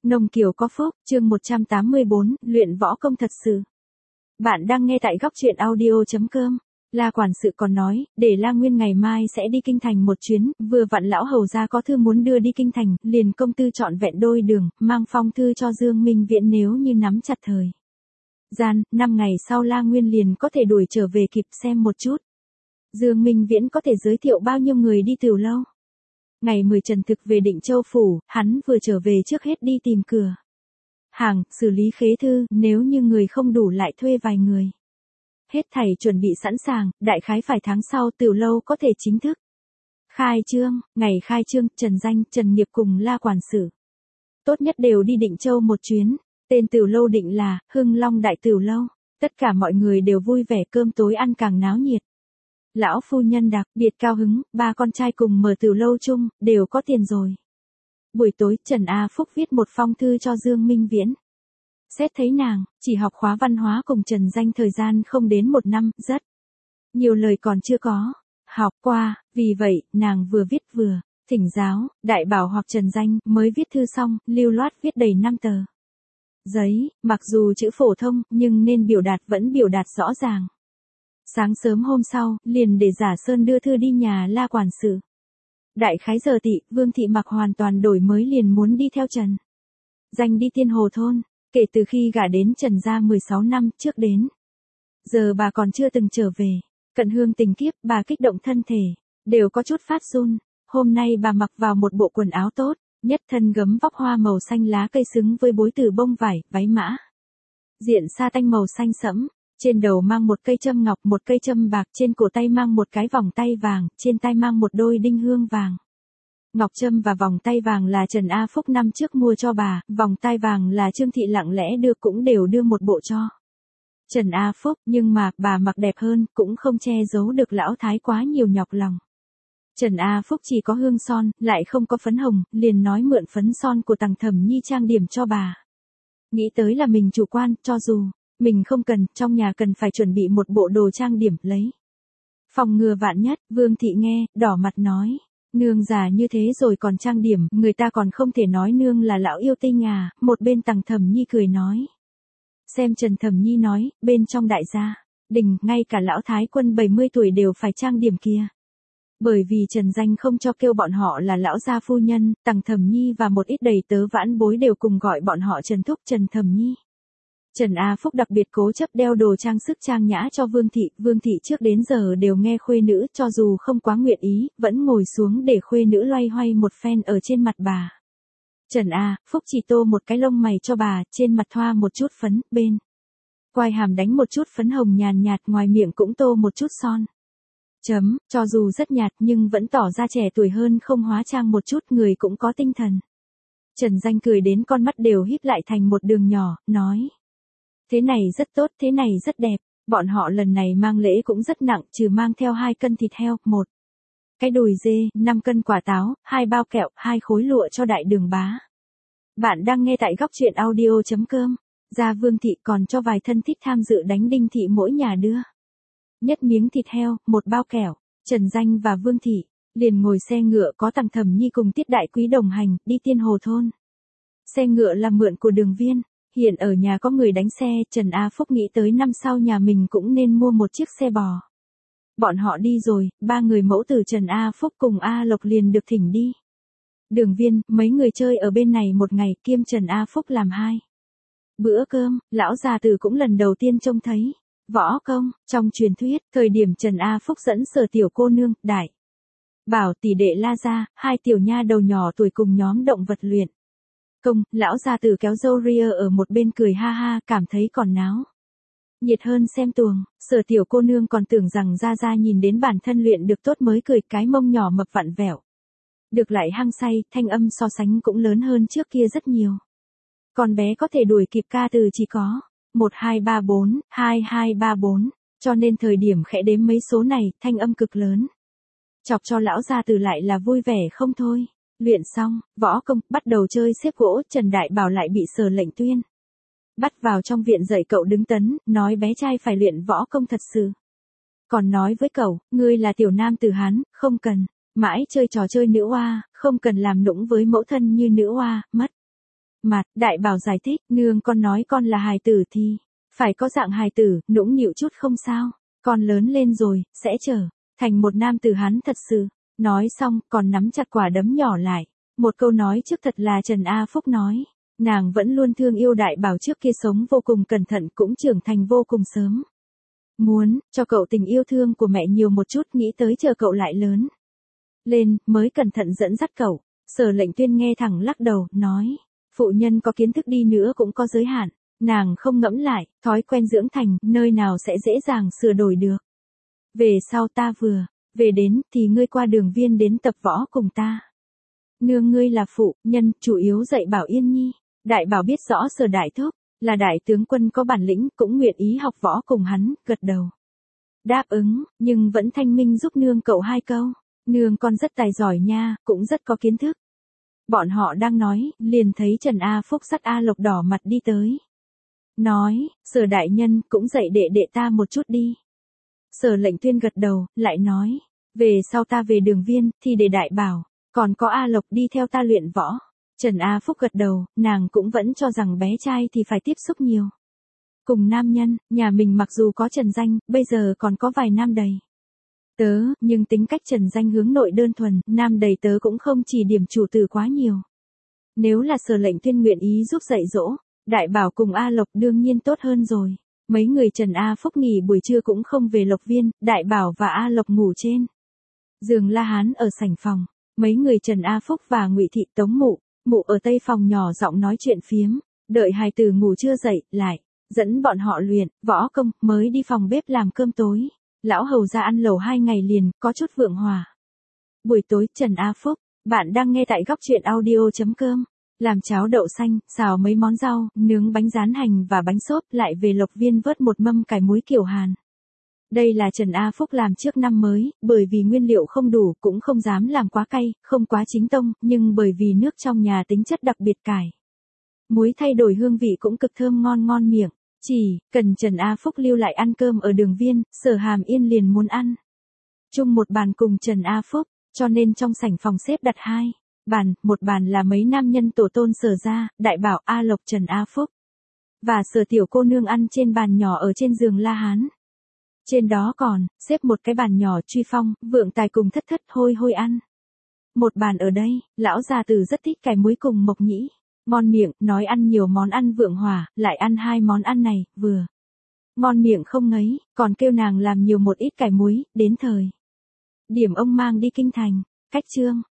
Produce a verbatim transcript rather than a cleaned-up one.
Nông Kiều có phúc, chương một trăm tám mươi bốn, luyện võ công thật sự. Bạn đang nghe tại góc truyện audio chấm com. La quản sự còn nói, để La Nguyên ngày mai sẽ đi kinh thành một chuyến, vừa vặn lão hầu gia có thư muốn đưa đi kinh thành, liền công tư chọn vẹn đôi đường, mang phong thư cho Dương Minh Viễn nếu như nắm chặt thời gian, năm ngày sau La Nguyên liền có thể đuổi trở về kịp xem một chút. Dương Minh Viễn có thể giới thiệu bao nhiêu người đi Tửu Lâu. Ngày mười Trần Thực về Định Châu Phủ, hắn vừa trở về trước hết đi tìm cửa hàng, xử lý khế thư, nếu như người không đủ lại thuê vài người. Hết thảy chuẩn bị sẵn sàng, đại khái phải tháng sau Tửu Lâu có thể chính thức khai trương. Ngày khai trương, Trần Danh, Trần Nghiệp cùng La quản sự tốt nhất đều đi Định Châu một chuyến. Tên Tửu Lâu định là Hưng Long Đại Tửu Lâu. Tất cả mọi người đều vui vẻ, cơm tối ăn càng náo nhiệt. Lão phu nhân đặc biệt cao hứng, ba con trai cùng mở Tửu Lâu chung, đều có tiền rồi. Buổi tối, Trần A Phúc viết một phong thư cho Dương Minh Viễn. Xét thấy nàng, chỉ học khóa văn hóa cùng Trần Danh thời gian không đến một năm, rất nhiều lời còn chưa có học qua, vì vậy, nàng vừa viết vừa thỉnh giáo, đại bảo hoặc Trần Danh, mới viết thư xong, lưu loát viết đầy năm tờ giấy, mặc dù chữ phổ thông, nhưng nên biểu đạt vẫn biểu đạt rõ ràng. Sáng sớm hôm sau, liền để Giả Sơn đưa thư đi nhà La quản sự. Đại khái giờ tỵ, Vương thị mặc hoàn toàn đổi mới liền muốn đi theo Trần Danh đi Tiên Hồ thôn, kể từ khi gả đến Trần gia mười sáu năm trước đến giờ bà còn chưa từng trở về. Cận hương tình kiếp, bà kích động thân thể đều có chút phát run. Hôm nay bà mặc vào một bộ quần áo tốt, nhất thân gấm vóc hoa màu xanh lá cây xứng với bối từ bông vải, váy mã diện sa tanh màu xanh sẫm. Trên đầu mang một cây châm ngọc, một cây châm bạc, trên cổ tay mang một cái vòng tay vàng, trên tay mang một đôi đinh hương vàng. Ngọc châm và vòng tay vàng là Trần A Phúc năm trước mua cho bà, vòng tay vàng là Trương Thị lặng lẽ đưa, cũng đều đưa một bộ cho Trần A Phúc, nhưng mà, bà mặc đẹp hơn, cũng không che giấu được lão thái quá nhiều nhọc lòng. Trần A Phúc chỉ có hương son, lại không có phấn hồng, liền nói mượn phấn son của Tằng Thẩm Nhi trang điểm cho bà. Nghĩ tới là mình chủ quan, cho dù mình không cần, trong nhà cần phải chuẩn bị một bộ đồ trang điểm, lấy phòng ngừa vạn nhất. Vương thị nghe, đỏ mặt nói, nương già như thế rồi còn trang điểm, người ta còn không thể nói nương là lão yêu tinh à. Một bên Tằng Thẩm Nhi cười nói, xem Trần Thẩm Nhi nói, bên trong đại gia đình, ngay cả lão thái quân bảy mươi tuổi đều phải trang điểm kia. Bởi vì Trần Danh không cho kêu bọn họ là lão gia phu nhân, Tằng Thẩm Nhi và một ít đầy tớ vãn bối đều cùng gọi bọn họ Trần Thúc, Trần Thẩm Nhi. Trần A Phúc đặc biệt cố chấp đeo đồ trang sức trang nhã cho Vương thị. Vương thị trước đến giờ đều nghe khuê nữ, cho dù không quá nguyện ý, vẫn ngồi xuống để khuê nữ loay hoay một phen ở trên mặt bà. Trần A Phúc chỉ tô một cái lông mày cho bà, trên mặt thoa một chút phấn, bên quai hàm đánh một chút phấn hồng nhàn nhạt, ngoài miệng cũng tô một chút son chấm, cho dù rất nhạt nhưng vẫn tỏ ra trẻ tuổi hơn, không hóa trang một chút, người cũng có tinh thần. Trần Danh cười đến con mắt đều híp lại thành một đường nhỏ, nói, thế này rất tốt, thế này rất đẹp. Bọn họ lần này mang lễ cũng rất nặng, trừ mang theo hai cân thịt heo, một cái đùi dê, năm cân quả táo, hai bao kẹo, hai khối lụa cho đại đường bá. Bạn đang nghe tại góc truyện audio chấm com. Gia Vương thị còn cho vài thân thích tham dự đánh đinh thị mỗi nhà đưa nhất miếng thịt heo, một bao kẹo. Trần Danh và Vương thị liền ngồi xe ngựa có Tằng Thẩm Nhi cùng Tiết Đại Quý đồng hành, đi Tiên Hồ thôn. Xe ngựa là mượn của Đường Viên. Hiện ở nhà có người đánh xe, Trần A Phúc nghĩ tới năm sau nhà mình cũng nên mua một chiếc xe bò. Bọn họ đi rồi, ba người mẫu tử Trần A Phúc cùng A Lộc liền được thỉnh đi. Đường Viên, mấy người chơi ở bên này một ngày, kiêm Trần A Phúc làm hai bữa cơm. Lão già tử cũng lần đầu tiên trông thấy võ công. Trong truyền thuyết, thời điểm Trần A Phúc dẫn Sở tiểu cô nương, Đại Bảo tỷ đệ La gia, hai tiểu nha đầu nhỏ tuổi cùng nhóm động vật luyện công, lão gia tử kéo dâu ria ở một bên cười ha ha, cảm thấy còn náo nhiệt hơn xem tuồng. Sở tiểu cô nương còn tưởng rằng Gia Gia nhìn đến bản thân luyện được tốt mới cười, cái mông nhỏ mập vặn vẹo được lại hăng say, thanh âm so sánh cũng lớn hơn trước kia rất nhiều. Con bé có thể đuổi kịp ca từ chỉ có một hai ba bốn, hai hai ba bốn, cho nên thời điểm khẽ đếm mấy số này, thanh âm cực lớn, chọc cho lão gia tử lại là vui vẻ không thôi. Luyện xong, võ công, bắt đầu chơi xếp gỗ, Trần Đại Bảo lại bị Sở lệnh tuyên bắt vào trong viện dạy cậu đứng tấn, nói bé trai phải luyện võ công thật sự. Còn nói với cậu, ngươi là tiểu nam tử Hán, không cần mãi chơi trò chơi nữ oa, không cần làm nũng với mẫu thân như nữ oa, mất Mặt, đại bảo giải thích, nương con nói con là hài tử thì, phải có dạng hài tử, nũng nịu chút không sao, con lớn lên rồi, sẽ trở thành một nam tử Hán thật sự. Nói xong, còn nắm chặt quả đấm nhỏ lại. Một câu nói trước thật là Trần A Phúc nói. Nàng vẫn luôn thương yêu đại bảo trước kia sống vô cùng cẩn thận cũng trưởng thành vô cùng sớm. Muốn, cho cậu tình yêu thương của mẹ nhiều một chút nghĩ tới chờ cậu lại lớn lên, mới cẩn thận dẫn dắt cậu. Sở Lệnh Tuyên nghe thẳng lắc đầu, nói. Phụ nhân có kiến thức đi nữa cũng có giới hạn. Nàng không ngẫm lại, thói quen dưỡng thành, nơi nào sẽ dễ dàng sửa đổi được. Về sau ta vừa về đến, thì ngươi qua Đường Viên đến tập võ cùng ta. Nương ngươi là phụ nhân, chủ yếu dạy bảo Yên Nhi. Đại bảo biết rõ Sở Đại Thúc là đại tướng quân có bản lĩnh, cũng nguyện ý học võ cùng hắn, gật đầu. Đáp ứng, nhưng vẫn thanh minh giúp nương cậu hai câu. Nương con rất tài giỏi nha, cũng rất có kiến thức. Bọn họ đang nói, liền thấy Trần A Phúc dắt A Lộc đỏ mặt đi tới. Nói, Sở đại nhân cũng dạy đệ đệ ta một chút đi. Sở Lệnh Tuyên gật đầu, lại nói, về sau ta về Đường Viên, thì để đại bảo, còn có A Lộc đi theo ta luyện võ. Trần A Phúc gật đầu, nàng cũng vẫn cho rằng bé trai thì phải tiếp xúc nhiều. Cùng nam nhân, nhà mình mặc dù có Trần Danh, bây giờ còn có vài nam đầy tớ, nhưng tính cách Trần Danh hướng nội đơn thuần, nam đầy tớ cũng không chỉ điểm chủ từ quá nhiều. Nếu là Sở Lệnh Tuyên nguyện ý giúp dạy dỗ, đại bảo cùng A Lộc đương nhiên tốt hơn rồi. Mấy người Trần A Phúc nghỉ buổi trưa cũng không về Lộc Viên, đại bảo và A Lộc ngủ trên giường La Hán ở sảnh phòng. Mấy người Trần A Phúc và Ngụy Thị Tống Mụ, Mụ ở tây phòng nhỏ giọng nói chuyện phiếm, đợi hài tử ngủ chưa dậy, lại dẫn bọn họ luyện võ công, mới đi phòng bếp làm cơm tối. Lão hầu ra ăn lẩu hai ngày liền, có chút vượng hòa. Buổi tối, Trần A Phúc, bạn đang nghe tại góc truyện audio chấm com. Làm cháo đậu xanh, xào mấy món rau, nướng bánh rán hành và bánh xốp, lại về Lộc Viên vớt một mâm cải muối kiểu Hàn. Đây là Trần A Phúc làm trước năm mới, bởi vì nguyên liệu không đủ, cũng không dám làm quá cay, không quá chính tông, nhưng bởi vì nước trong nhà tính chất đặc biệt cải muối thay đổi hương vị cũng cực thơm ngon ngon miệng. Chỉ cần Trần A Phúc lưu lại ăn cơm ở Đường Viên, Sở Hàm Yên liền muốn ăn chung một bàn cùng Trần A Phúc, cho nên trong sảnh phòng xếp đặt hai bàn, một bàn là mấy nam nhân tổ tôn Sở gia, đại bảo, A Lộc, Trần A Phúc và Sở tiểu cô nương ăn trên bàn nhỏ ở trên giường La Hán. Trên đó còn xếp một cái bàn nhỏ Truy Phong, Vượng Tài cùng Thất Thất hôi hôi ăn. Một bàn ở đây, lão già tử rất thích cải muối cùng mộc nhĩ. Ngon miệng, nói ăn nhiều món ăn Vượng Hòa, lại ăn hai món ăn này, vừa ngon miệng không ngấy, còn kêu nàng làm nhiều một ít cải muối, đến thời điểm ông mang đi kinh thành. Cách chương